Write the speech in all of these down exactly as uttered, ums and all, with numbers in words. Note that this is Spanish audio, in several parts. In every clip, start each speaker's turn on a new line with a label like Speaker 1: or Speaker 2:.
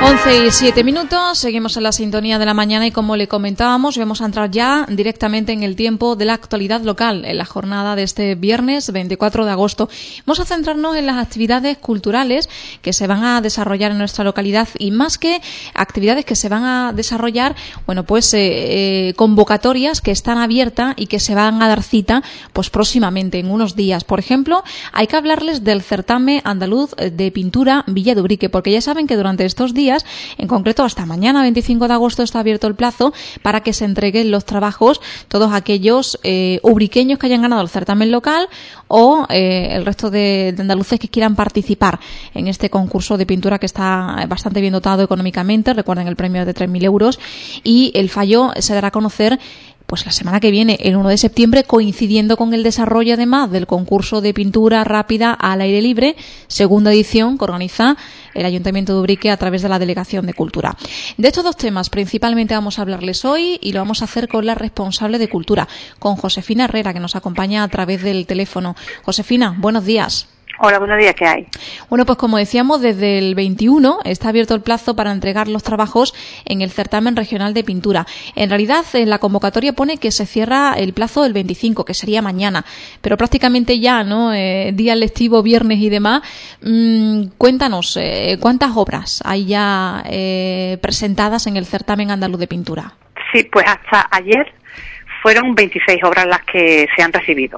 Speaker 1: once y siete minutos, seguimos en la sintonía de la mañana y como le comentábamos, vamos a entrar ya directamente en el tiempo de la actualidad local, en la jornada de este viernes veinticuatro de agosto. Vamos a centrarnos en las actividades culturales que se van a desarrollar en nuestra localidad y más que actividades que se van a desarrollar, bueno, pues eh, eh, convocatorias que están abiertas y que se van a dar cita pues próximamente, en unos días. Por ejemplo, hay que hablarles del certamen andaluz de pintura Villa de Ubrique, porque ya saben que durante estos días, en concreto hasta mañana veinticinco de agosto, está abierto el plazo para que se entreguen los trabajos todos aquellos eh, ubriqueños que hayan ganado el certamen local o eh, el resto de, de andaluces que quieran participar en este concurso de pintura que está bastante bien dotado económicamente. Recuerden, el premio es de tres mil euros y el fallo se dará a conocer pues la semana que viene, el uno de septiembre, coincidiendo con el desarrollo además del concurso de pintura rápida al aire libre, segunda edición que organiza el Ayuntamiento de Ubrique a través de la Delegación de Cultura. De estos dos temas principalmente vamos a hablarles hoy y lo vamos a hacer con la responsable de Cultura, con Josefina Herrera, que nos acompaña a través del teléfono. Josefina, buenos días.
Speaker 2: Hola, buenos días, ¿qué hay?
Speaker 1: Bueno, pues como decíamos, desde el veintiuno está abierto el plazo para entregar los trabajos en el certamen regional de pintura. En realidad, en la convocatoria pone que se cierra el plazo del veinticinco, que sería mañana, pero prácticamente ya, ¿no? Eh, día lectivo, viernes y demás. Mm, cuéntanos, eh, ¿cuántas obras hay ya eh, presentadas en el certamen andaluz de pintura?
Speaker 2: Sí, pues hasta ayer fueron veintiséis obras las que se han recibido.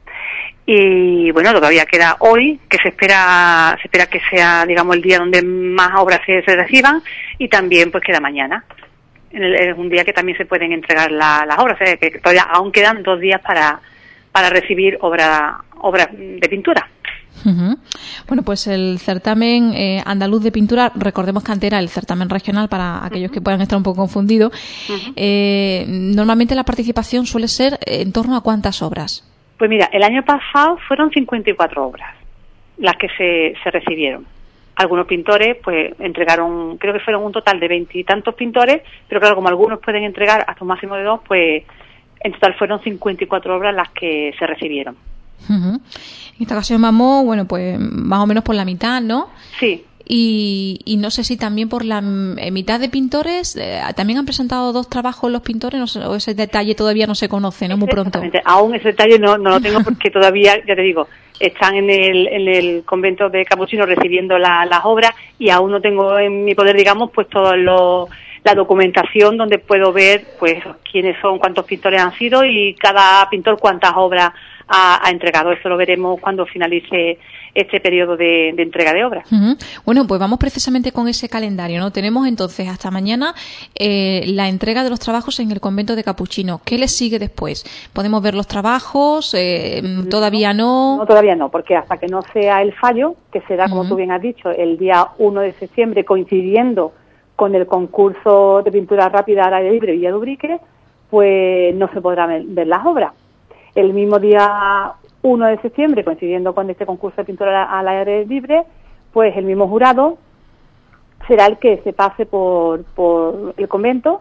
Speaker 2: Y bueno, todavía queda hoy, que se espera se espera que sea, digamos, el día donde más obras se, se reciban, y también pues queda mañana. En el, es un día que también se pueden entregar la, las obras, ¿eh? Que todavía aún quedan dos días para para recibir obra, obras de pintura.
Speaker 1: Uh-huh. Bueno, pues el certamen eh, andaluz de pintura, recordemos que antes era el certamen regional para aquellos uh-huh. que puedan estar un poco confundidos. Uh-huh. Eh, normalmente la participación suele ser en torno a ¿cuántas obras?
Speaker 2: Pues mira, el año pasado fueron cincuenta y cuatro obras las que se, se recibieron. Algunos pintores pues entregaron, creo que fueron un total de veintitantos pintores, pero claro, como algunos pueden entregar hasta un máximo de dos, pues en total fueron cincuenta y cuatro obras las que se recibieron.
Speaker 1: Uh-huh. En esta ocasión vamos, bueno, pues más o menos por la mitad, ¿no?
Speaker 2: Sí.
Speaker 1: Y, y no sé si también por la mitad de pintores, eh, también han presentado dos trabajos los pintores, no sé, o ese detalle todavía no se conoce, ¿no? Muy pronto.
Speaker 2: Aún ese detalle no, no lo tengo porque todavía, ya te digo, están en el, en el convento de Capuchinos recibiendo la, las obras y aún no tengo en mi poder, digamos, pues todo lo, la documentación donde puedo ver pues quiénes son, cuántos pintores han sido y cada pintor cuántas obras ha, ha entregado. Eso lo veremos cuando finalice este periodo de, de entrega de obras.
Speaker 1: Uh-huh. Bueno, pues vamos precisamente con ese calendario, ¿no? Tenemos entonces hasta mañana eh, la entrega de los trabajos en el convento de Capuchinos. ¿Qué les sigue después? ¿Podemos ver los trabajos? Eh, ¿Todavía no?
Speaker 2: No, todavía no, porque hasta que no sea el fallo, que será, como uh-huh. tú bien has dicho, el día uno de septiembre, coincidiendo con el concurso de pintura rápida al aire libre Villa de Ubrique, pues no se podrán ver, ver las obras. El mismo día uno de septiembre, coincidiendo con este concurso de pintura al aire libre, pues el mismo jurado será el que se pase por, por el convento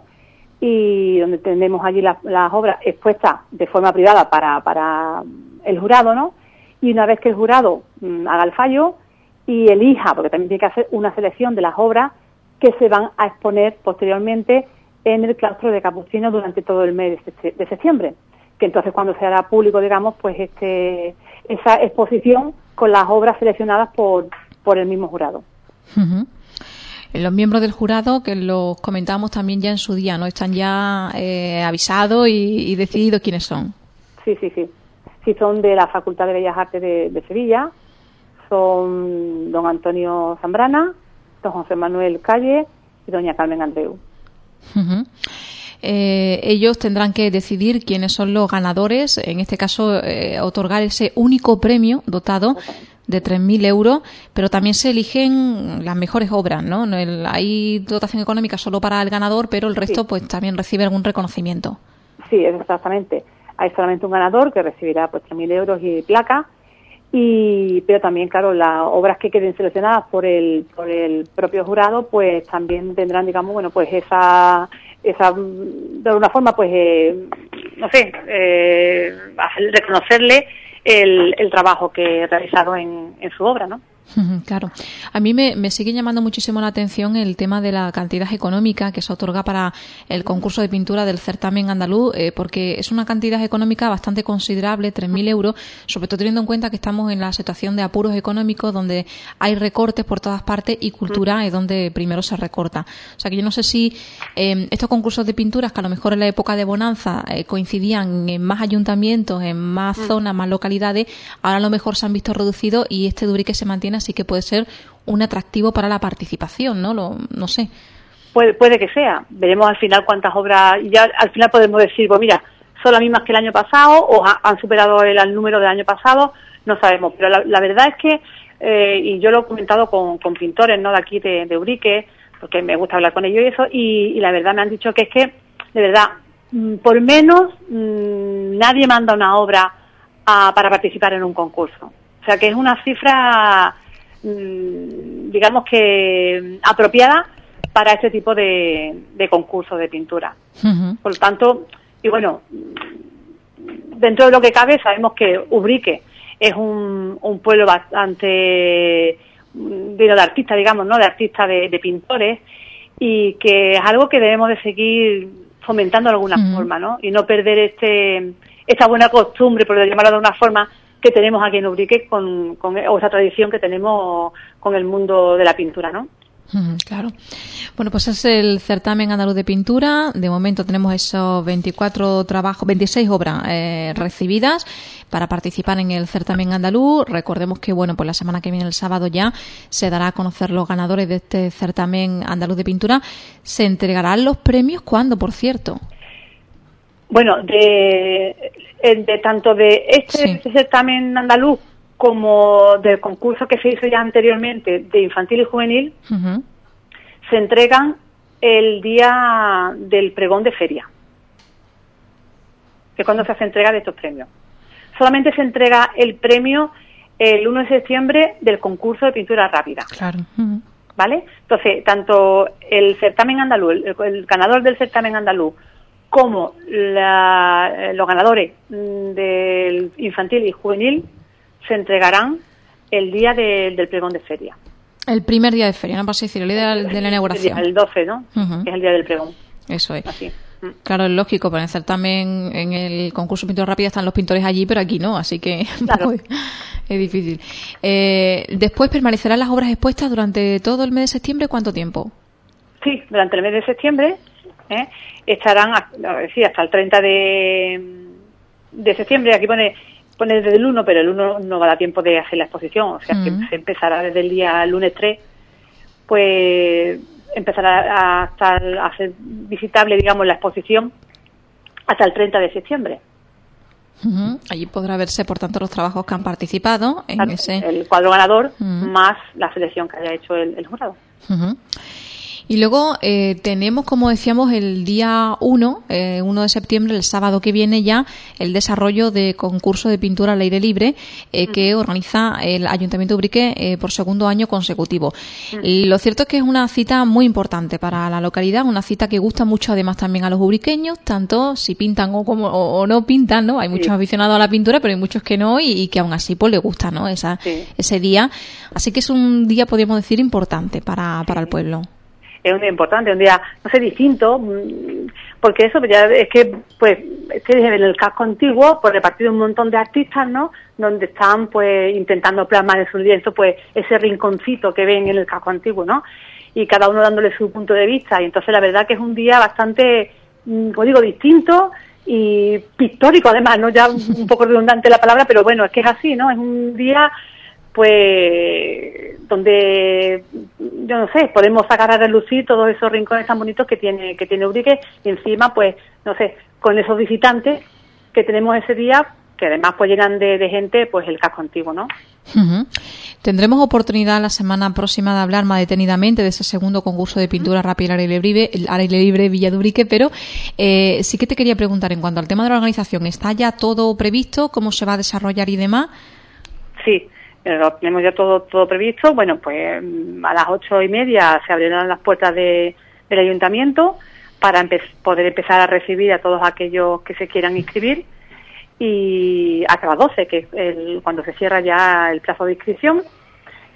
Speaker 2: y donde tendremos allí las, las obras expuestas de forma privada para, para el jurado, ¿no? Y una vez que el jurado mmm, haga el fallo y elija, porque también tiene que hacer una selección de las obras que se van a exponer posteriormente en el claustro de Capuchinos durante todo el mes de, de septiembre. Que entonces cuando se hará público, digamos, pues este esa exposición con las obras seleccionadas por por el mismo jurado.
Speaker 1: Uh-huh. Los miembros del jurado, que los comentábamos también ya en su día, ¿no? Están ya eh, avisados y, y decididos quiénes son.
Speaker 2: Sí, sí, sí. Sí, son de la Facultad de Bellas Artes de, de Sevilla, son don Antonio Zambrana, don José Manuel Calle y doña Carmen Andreu.
Speaker 1: Uh-huh. Eh, ellos tendrán que decidir quiénes son los ganadores, en este caso eh, otorgar ese único premio dotado de tres mil euros, pero también se eligen las mejores obras, ¿no? El, hay dotación económica solo para el ganador, pero el resto sí. pues también recibe algún reconocimiento.
Speaker 2: Sí, exactamente. Hay solamente un ganador que recibirá pues tres mil euros y placa, y pero también, claro, las obras que queden seleccionadas por el por el propio jurado, pues también tendrán, digamos, bueno, pues esa esa de alguna forma pues eh, no sé eh, reconocerle el, el trabajo que he realizado en, en su obra, ¿no?
Speaker 1: Claro. A mí me, me sigue llamando muchísimo la atención el tema de la cantidad económica que se otorga para el concurso de pintura del certamen andaluz, eh, porque es una cantidad económica bastante considerable, tres mil euros, sobre todo teniendo en cuenta que estamos en la situación de apuros económicos donde hay recortes por todas partes y cultura es donde primero se recorta. O sea que yo no sé si eh, estos concursos de pinturas que a lo mejor en la época de bonanza eh, coincidían en más ayuntamientos, en más zonas, más localidades, ahora a lo mejor se han visto reducidos y este de Ubrique se mantiene, así que puede ser un atractivo para la participación, ¿no? Lo, no sé.
Speaker 2: Puede, puede que sea. Veremos al final cuántas obras, y ya al final podemos decir, pues mira, son las mismas que el año pasado o ha, han superado el, el número del año pasado, no sabemos. Pero la, la verdad es que, eh, y yo lo he comentado con, con pintores, ¿no?, de aquí de, de Ubrique, porque me gusta hablar con ellos y eso, y, y la verdad me han dicho que es que, de verdad, mmm, por menos mmm, nadie manda una obra a, para participar en un concurso. O sea que es una cifra, digamos que apropiada para este tipo de, de concursos de pintura. Uh-huh. Por lo tanto, y bueno, dentro de lo que cabe sabemos que Ubrique es un, un pueblo bastante lleno de artistas, digamos, ¿no?, de artistas, de, de pintores, y que es algo que debemos de seguir fomentando de alguna uh-huh. forma, ¿no?, y no perder este esta buena costumbre, por llamarlo de una forma, que tenemos aquí en Ubrique con, con o esa tradición que tenemos con el mundo de la pintura, ¿no?
Speaker 1: Mm, claro. Bueno, pues es el certamen andaluz de pintura. De momento tenemos esos veinticuatro trabajos, veintiséis obras eh, recibidas para participar en el certamen andaluz. Recordemos que, bueno, pues la semana que viene, el sábado ya, se dará a conocer los ganadores de este certamen andaluz de pintura. ¿Se entregarán los premios cuándo, por cierto?
Speaker 2: Bueno, de, de tanto de este sí. certamen andaluz como del concurso que se hizo ya anteriormente de infantil y juvenil, uh-huh. se entregan el día del pregón de feria, que es cuando se hace entrega de estos premios. Solamente se entrega el premio el uno de septiembre del concurso de pintura rápida.
Speaker 1: Claro. Uh-huh.
Speaker 2: ¿Vale? Entonces, tanto el certamen andaluz, el, el ganador del certamen andaluz, como la, los ganadores del infantil y juvenil se entregarán el día de, del pregón de feria.
Speaker 1: El primer día de feria, ¿no? Para decir, el día de la inauguración.
Speaker 2: El doce, ¿no? Uh-huh. Que es el día del pregón.
Speaker 1: Eso es.
Speaker 2: Así.
Speaker 1: Claro, es lógico, pero en el certamen, en el concurso de pintura rápida están los pintores allí, pero aquí no, así que
Speaker 2: claro.
Speaker 1: pues, es difícil. Eh, después permanecerán las obras expuestas durante todo el mes de septiembre, ¿cuánto tiempo?
Speaker 2: Sí, durante el mes de septiembre ¿eh? estarán, sí, hasta el treinta de, de septiembre. Aquí pone pone desde el uno, pero el uno no va a dar tiempo de hacer la exposición, o sea uh-huh. que se empezará desde el día lunes tres, pues empezará a, estar, a ser visitable, digamos, la exposición hasta el treinta de septiembre.
Speaker 1: Uh-huh. Allí podrá verse, por tanto, los trabajos que han participado en
Speaker 2: claro,
Speaker 1: ese...
Speaker 2: el cuadro ganador uh-huh. más la selección que haya hecho el, el jurado.
Speaker 1: Uh-huh. Y luego eh, tenemos, como decíamos, el día uno, eh, uno de septiembre, el sábado que viene ya, el desarrollo de concurso de pintura al aire libre eh, uh-huh. que organiza el Ayuntamiento de Ubrique eh, por segundo año consecutivo. Uh-huh. Lo cierto es que es una cita muy importante para la localidad, una cita que gusta mucho además también a los ubriqueños, tanto si pintan o, como, o, o no pintan, ¿no? Hay muchos sí. aficionados a la pintura, pero hay muchos que no y, y que aún así pues les gusta, ¿no? Esa, sí. ese día. Así que es un día, podríamos decir, importante para, sí. para el pueblo.
Speaker 2: Es un día importante, un día, no sé, distinto, porque eso ya es que, pues, este en el casco antiguo, pues repartido un montón de artistas, ¿no?, donde están, pues, intentando plasmar en su lienzo, pues, ese rinconcito que ven en el casco antiguo, ¿no?, y cada uno dándole su punto de vista, y entonces la verdad que es un día bastante, como digo, distinto y pictórico, además, ¿no?, ya un poco redundante la palabra, pero bueno, es que es así, ¿no?, es un día... pues donde yo no sé, podemos sacar a relucir todos esos rincones tan bonitos que tiene que tiene Ubrique y encima pues no sé, con esos visitantes que tenemos ese día, que además pues llenan de, de gente pues el casco antiguo, ¿no?
Speaker 1: Uh-huh. Tendremos oportunidad la semana próxima de hablar más detenidamente de ese segundo concurso de pintura uh-huh. rápida al aire libre, el aire libre Villa de Ubrique, pero eh, sí que te quería preguntar en cuanto al tema de la organización, ¿está ya todo previsto? ¿Cómo se va a desarrollar y demás?
Speaker 2: Sí. Lo tenemos ya todo todo previsto. Bueno, pues a las ocho y media se abrirán las puertas de, del ayuntamiento para empe- poder empezar a recibir a todos aquellos que se quieran inscribir y hasta las doce, que es el, cuando se cierra ya el plazo de inscripción.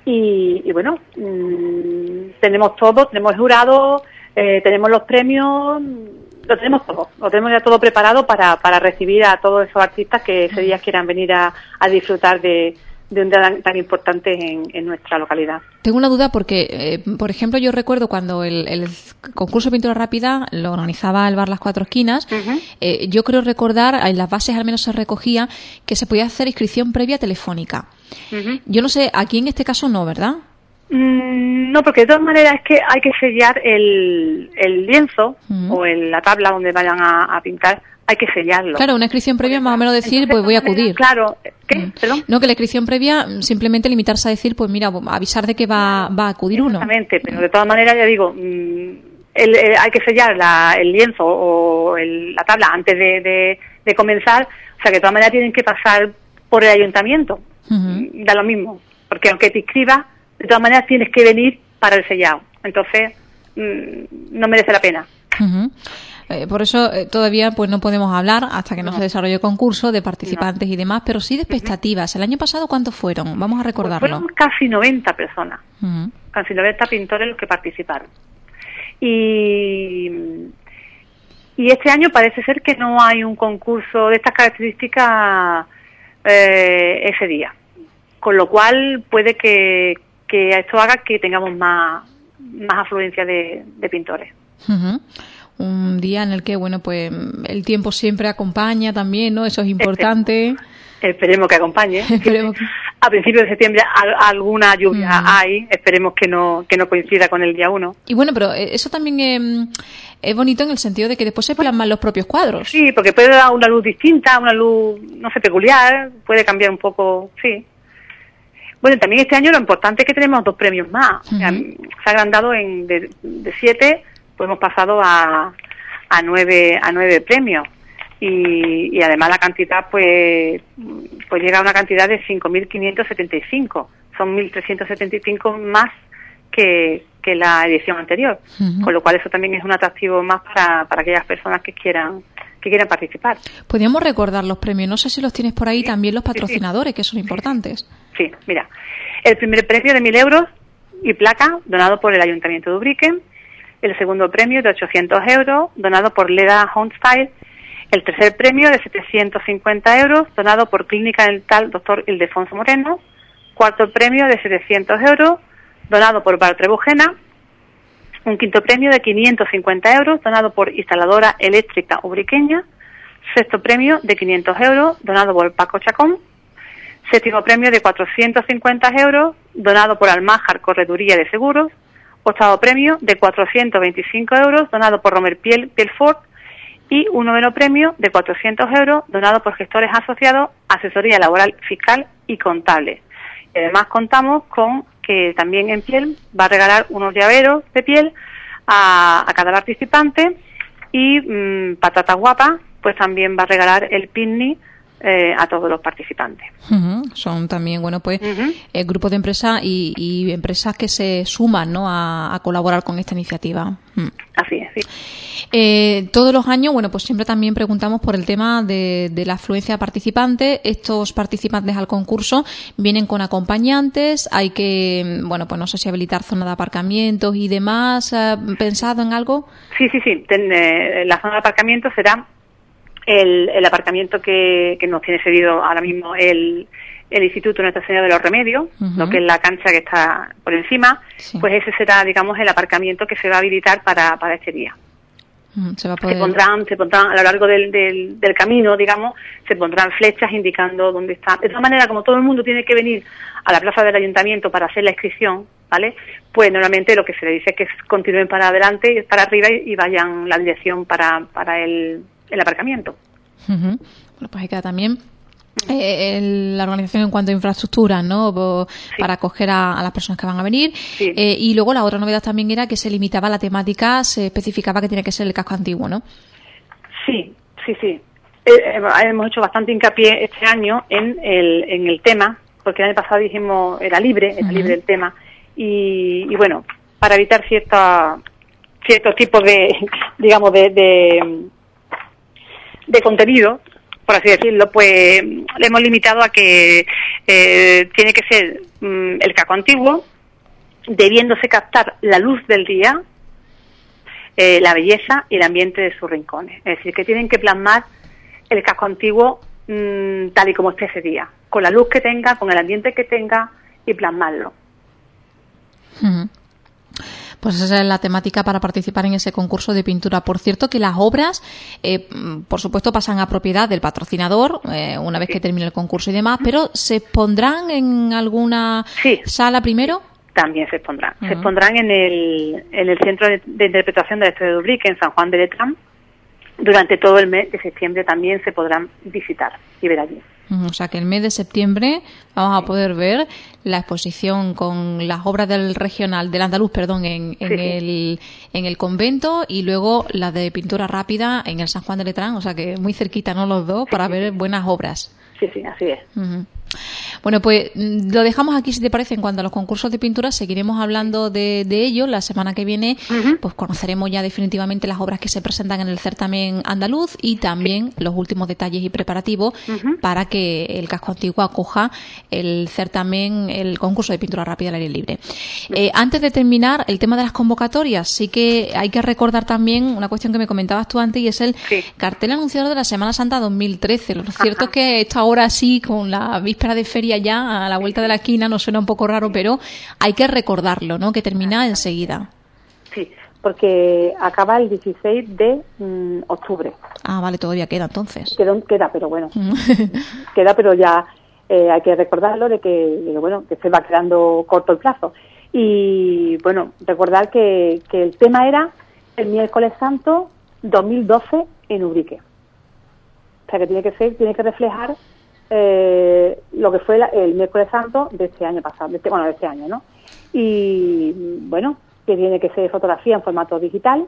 Speaker 2: Y, y bueno, mmm, tenemos todo, tenemos el jurado, eh, tenemos los premios, lo tenemos todo, lo tenemos ya todo preparado para, para recibir a todos esos artistas que ese día quieran venir a, a disfrutar de, de un día tan, tan importante en, en nuestra localidad.
Speaker 1: Tengo una duda porque, eh, por ejemplo, yo recuerdo cuando el, el concurso de pintura rápida lo organizaba el Bar Las Cuatro Esquinas, uh-huh. eh, yo creo recordar, en las bases al menos se recogía, que se podía hacer inscripción previa telefónica. Uh-huh. Yo no sé, aquí en este caso no, ¿verdad?
Speaker 2: Mm, no, porque de todas maneras es que hay que sellar el, el lienzo uh-huh. o el, la tabla donde vayan a, a pintar, hay que sellarlo.
Speaker 1: Claro, una inscripción previa más o menos decir, entonces, pues voy a acudir.
Speaker 2: Claro, ¿qué? Mm. ¿Perdón?
Speaker 1: No, que la inscripción previa simplemente limitarse a decir, pues mira, avisar de que va, va a acudir uno.
Speaker 2: Exactamente, pero de todas maneras ya digo, el, el, hay que sellar la, el lienzo o el, la tabla antes de, de, de comenzar, o sea que de todas maneras tienen que pasar por el ayuntamiento, uh-huh. da lo mismo, porque aunque te inscribas, de todas maneras tienes que venir para el sellado, entonces mmm, no merece la pena.
Speaker 1: Uh-huh. Eh, por eso eh, todavía pues no podemos hablar hasta que no, no se desarrolle el concurso de participantes no. y demás, pero sí de expectativas. Uh-huh. ¿El año pasado cuántos fueron? Vamos a recordarlo.
Speaker 2: Pues fueron casi noventa personas, uh-huh. casi noventa pintores los que participaron. Y, y este año parece ser que no hay un concurso de estas características eh, ese día, con lo cual puede que, que esto haga que tengamos más, más afluencia de, de pintores.
Speaker 1: Uh-huh. Un día en el que, bueno, pues el tiempo siempre acompaña también, ¿no? Eso es importante.
Speaker 2: Esperemos que acompañe.
Speaker 1: Esperemos que...
Speaker 2: A principios de septiembre al, alguna lluvia mm. hay, esperemos que no que no coincida con el día uno.
Speaker 1: Y bueno, pero eso también es, es bonito en el sentido de que después se plasman los propios cuadros.
Speaker 2: Sí, porque puede dar una luz distinta, una luz, no sé, peculiar, puede cambiar un poco, sí. Bueno, también este año lo importante es que tenemos dos premios más. Uh-huh. O sea, se ha agrandado en, de, de siete... pues hemos pasado a, a nueve a nueve premios y, y además la cantidad pues pues llega a una cantidad de cinco mil quinientos setenta y cinco, son mil trescientos setenta y cinco más que, que la edición anterior, uh-huh. con lo cual eso también es un atractivo más para, para aquellas personas que quieran que quieran participar.
Speaker 1: Podríamos recordar los premios, no sé si los tienes por ahí, sí, también los patrocinadores, sí, sí. que son importantes.
Speaker 2: Sí, mira, el primer premio de mil euros y placa donado por el Ayuntamiento de Ubrique. El segundo premio de ochocientos euros, donado por Leda Homestyle. El tercer premio de setecientos cincuenta euros, donado por Clínica Dental Doctor Ildefonso Moreno. Cuarto premio de setecientos euros, donado por Bar Trebujena. Un quinto premio de quinientos cincuenta euros, donado por Instaladora Eléctrica Ubriqueña. Sexto premio de quinientos euros, donado por Paco Chacón. Séptimo premio de cuatrocientos cincuenta euros, donado por Almájar Correduría de Seguros. Octavo premio de cuatrocientos veinticinco euros, donado por Romer Piel, Pielfort, y un noveno premio de cuatrocientos euros, donado por Gestores Asociados, Asesoría Laboral, Fiscal y Contable. Y además contamos con que también en Piel va a regalar unos llaveros de piel a, a cada participante y mmm, Patata Guapa pues también va a regalar el picnic Eh, a todos los participantes.
Speaker 1: Uh-huh. Son también, bueno, pues uh-huh. eh, grupos de empresas y, y empresas que se suman, ¿no?, a, a colaborar con esta iniciativa. Mm.
Speaker 2: Así es, sí.
Speaker 1: Eh, todos los años, bueno, pues siempre también preguntamos por el tema de, de la afluencia de participantes. Estos participantes al concurso vienen con acompañantes, hay que, bueno, pues no sé si habilitar zona de aparcamientos y demás. ¿Pensado en algo?
Speaker 2: Sí, sí, sí. Ten, eh, la zona de aparcamiento será El, el aparcamiento que, que nos tiene cedido ahora mismo el, el Instituto Nuestra Señora de los Remedios, uh-huh. lo que es la cancha que está por encima, sí. pues ese será, digamos, el aparcamiento que se va a habilitar para, para este día.
Speaker 1: Uh-huh. Se va a poder...
Speaker 2: se pondrán, se pondrán a lo largo del, del, del camino, digamos, se pondrán flechas indicando dónde está. De todas maneras, como todo el mundo tiene que venir a la plaza del ayuntamiento para hacer la inscripción, ¿vale? Pues normalmente lo que se le dice es que continúen para adelante, para arriba y, y vayan la dirección para, para el el aparcamiento.
Speaker 1: Uh-huh. Bueno, pues hay que también eh, el, la organización en cuanto a infraestructura, ¿no? Por, sí. Para acoger a, a las personas que van a venir. Sí. Eh, y luego la otra novedad también era que se limitaba la temática, se especificaba que tiene que ser el casco antiguo, ¿no?
Speaker 2: Sí, sí, sí. Eh, hemos hecho bastante hincapié este año en el, en el tema, porque el año pasado dijimos era libre, era uh-huh. libre el tema. Y, y bueno, para evitar cierta, ciertos tipos de, digamos, de, de de contenido, por así decirlo, pues le hemos limitado a que eh, tiene que ser mm, el casco antiguo, debiéndose captar la luz del día, eh, la belleza y el ambiente de sus rincones. Es decir, que tienen que plasmar el casco antiguo mmm, tal y como esté ese día, con la luz que tenga, con el ambiente que tenga y plasmarlo.
Speaker 1: Uh-huh. Pues esa es la temática para participar en ese concurso de pintura. Por cierto, que las obras, eh, por supuesto, pasan a propiedad del patrocinador eh, una vez sí. que termine el concurso y demás, pero ¿se expondrán en alguna sí. sala primero?
Speaker 2: También se expondrán. Uh-huh. Se expondrán en el, en el Centro de, de Interpretación de la Historia de Ubrique, en San Juan de Letrán. Durante todo el mes de septiembre también se podrán visitar y ver allí.
Speaker 1: O sea que el mes de septiembre vamos a poder ver la exposición con las obras del regional, del andaluz, perdón, en, en, sí, el, sí. en el convento, y luego la de pintura rápida en el San Juan de Letrán, o sea que muy cerquita, ¿no?, los dos, sí, para sí, ver sí. buenas obras.
Speaker 2: Sí, sí, así es.
Speaker 1: Uh-huh. Bueno, pues lo dejamos aquí, si te parece. En cuanto a los concursos de pintura, seguiremos hablando de, de ellos. La semana que viene, uh-huh. pues conoceremos ya definitivamente las obras que se presentan en el certamen andaluz y también sí. los últimos detalles y preparativos uh-huh. para que el casco antiguo acoja el certamen, el concurso de pintura rápida al aire libre. Eh, antes de terminar, el tema de las convocatorias, sí que hay que recordar también una cuestión que me comentabas tú antes, y es el sí. cartel anunciador de la Semana Santa dos mil trece. Lo cierto Ajá. es que esto ahora sí, con la víspera de feria ya a la vuelta de la esquina, nos suena un poco raro, pero hay que recordarlo, ¿no?, que termina enseguida.
Speaker 2: Sí, porque acaba el dieciséis de mm, octubre.
Speaker 1: Ah, vale, todavía queda entonces.
Speaker 2: Queda, queda pero bueno, queda, pero ya eh, hay que recordarlo de que, de, bueno, que se va quedando corto el plazo. Y bueno, recordar que, que el tema era el miércoles santo dos mil doce en Ubrique. O sea que tiene que ser, tiene que reflejar eh, lo que fue la, el miércoles santo de este año pasado, de este, bueno, de este año, ¿no? Y bueno, que tiene que ser fotografía en formato digital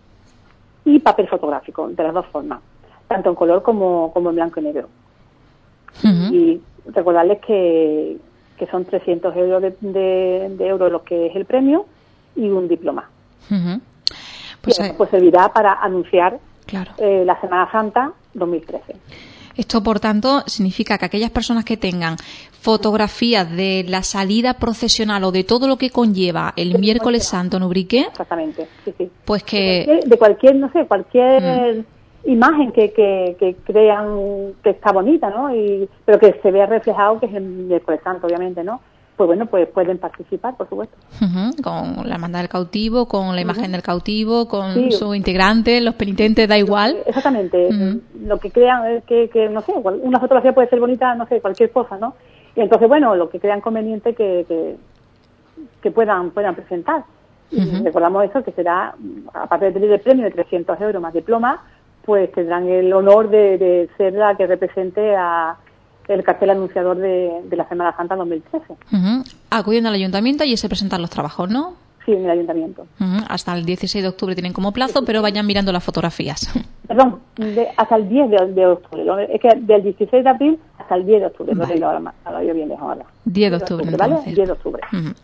Speaker 2: y papel fotográfico, de las dos formas, tanto en color como, como en blanco y negro. Uh-huh. Y recordarles que, que son trescientos euros de, de, de euros lo que es el premio y un diploma. Uh-huh. Pues, que, pues servirá para anunciar claro. eh, la Semana Santa dos mil trece.
Speaker 1: Esto, por tanto, significa que aquellas personas que tengan fotografías de la salida procesional o de todo lo que conlleva el sí, miércoles santo en Ubrique,
Speaker 2: exactamente, sí, sí.
Speaker 1: Pues que...
Speaker 2: De cualquier, de cualquier no sé, cualquier mm. imagen que, que, que crean que está bonita, ¿no? Y, pero que se vea reflejado que es el miércoles santo, obviamente, ¿no? Pues bueno, pues pueden participar, por supuesto.
Speaker 1: Uh-huh, con la hermandad del cautivo, con la imagen uh-huh. del cautivo, con sí. sus integrantes, los penitentes, da igual.
Speaker 2: Exactamente, uh-huh. lo que crean, que, que no sé, una fotografía puede ser bonita, no sé, cualquier cosa, ¿no? Y entonces, bueno, lo que crean conveniente que, que, que puedan puedan presentar. Y uh-huh. recordamos eso, que será, aparte de tener el premio de trescientos euros más diploma, pues tendrán el honor de, de ser la que represente a el cartel anunciador de, de la Semana Santa dos mil trece.
Speaker 1: Uh-huh. Acuden al ayuntamiento y se presentan los trabajos, ¿no?
Speaker 2: Sí, en el ayuntamiento.
Speaker 1: Uh-huh. Hasta el dieciséis de octubre tienen como plazo, sí, pero vayan mirando las fotografías.
Speaker 2: Perdón, de, hasta el diez de, de octubre. Es que del dieciséis de abril hasta el diez de octubre. Vale. No, ahora, ahora yo bien lejos ahora.
Speaker 1: diez de octubre,
Speaker 2: ¿vale?
Speaker 1: entonces.
Speaker 2: diez de octubre.
Speaker 1: Uh-huh.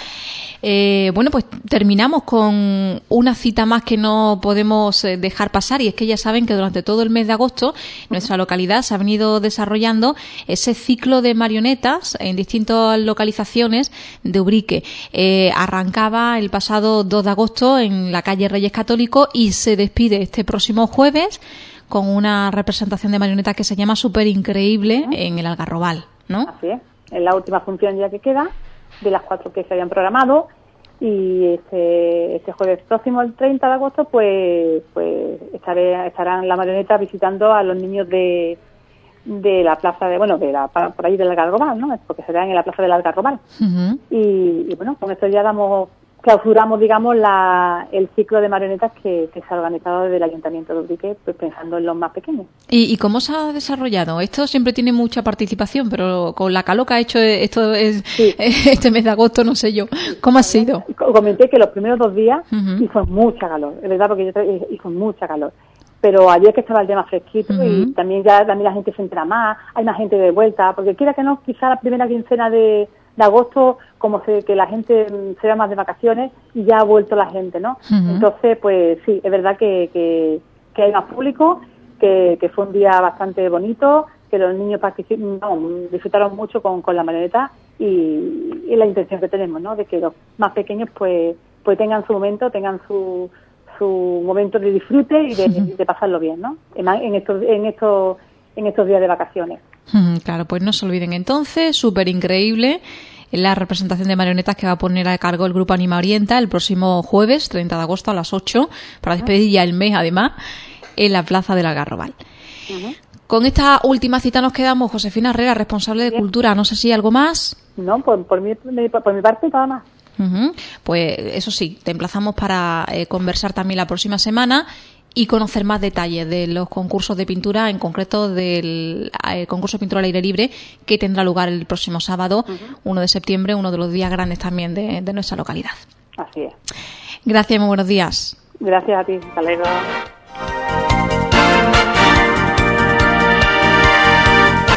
Speaker 1: Eh, bueno, pues terminamos con una cita más que no podemos dejar pasar, y es que ya saben que durante todo el mes de agosto en nuestra localidad se ha venido desarrollando ese ciclo de marionetas en distintas localizaciones de Ubrique. Eh, arrancaba el pasado dos de agosto en la calle Reyes Católicos y se despide este próximo jueves con una representación de marionetas que se llama Súper Increíble en el Algarrobal, ¿no?
Speaker 2: Así es, es la última función ya que queda de las cuatro que se habían programado, y este, este jueves próximo, el treinta de agosto, pues pues estaré, estarán las marionetas visitando a los niños de de la plaza de, bueno, de la por ahí del Algarrobal, ¿no? Porque serán en la plaza del Algarrobal. Uh-huh. y, y bueno, con esto ya damos clausuramos, digamos, la, el ciclo de marionetas que, que se ha organizado desde el Ayuntamiento de Ubrique, pues pensando en los más pequeños.
Speaker 1: ¿Y, ¿Y cómo se ha desarrollado? Esto siempre tiene mucha participación, pero con la calor que ha hecho esto es, sí. este mes de agosto, no sé yo. ¿Cómo ha sido?
Speaker 2: Comenté que los primeros dos días uh-huh. hizo mucha calor, es verdad, porque yo hizo mucha calor. Pero ayer que estaba el día fresquito uh-huh. y también ya también la gente se entra más, hay más gente de vuelta, porque quiera que no, quizá la primera quincena de, de agosto, como se, que la gente se va más de vacaciones y ya ha vuelto la gente, ¿no? Uh-huh. Entonces, pues sí, es verdad que, que, que hay más público que, que fue un día bastante bonito, que los niños particip- no, disfrutaron mucho con, con la marioneta y, y la intención que tenemos, ¿no? De que los más pequeños pues pues tengan su momento, tengan su su momento de disfrute y de, de pasarlo bien, ¿no? En, en estos en estos en estos días de vacaciones.
Speaker 1: Claro, pues no se olviden entonces, súper increíble la representación de marionetas que va a poner a cargo el Grupo Anima Orienta el próximo jueves, treinta de agosto a las ocho, para despedir ya el mes, además, en la Plaza del Algarrobal. Uh-huh. Con esta última cita nos quedamos. Josefina Herrera, responsable de Bien. Cultura. No sé si algo más.
Speaker 2: No, por, por, mi, por mi parte nada más.
Speaker 1: Uh-huh. Pues eso sí, te emplazamos para eh, conversar también la próxima semana y conocer más detalles de los concursos de pintura, en concreto del eh, concurso de pintura al aire libre que tendrá lugar el próximo sábado, uh-huh. uno de septiembre, uno de los días grandes también de, de nuestra localidad.
Speaker 2: Así es.
Speaker 1: Gracias, muy buenos días.
Speaker 2: Gracias a ti. Hasta luego.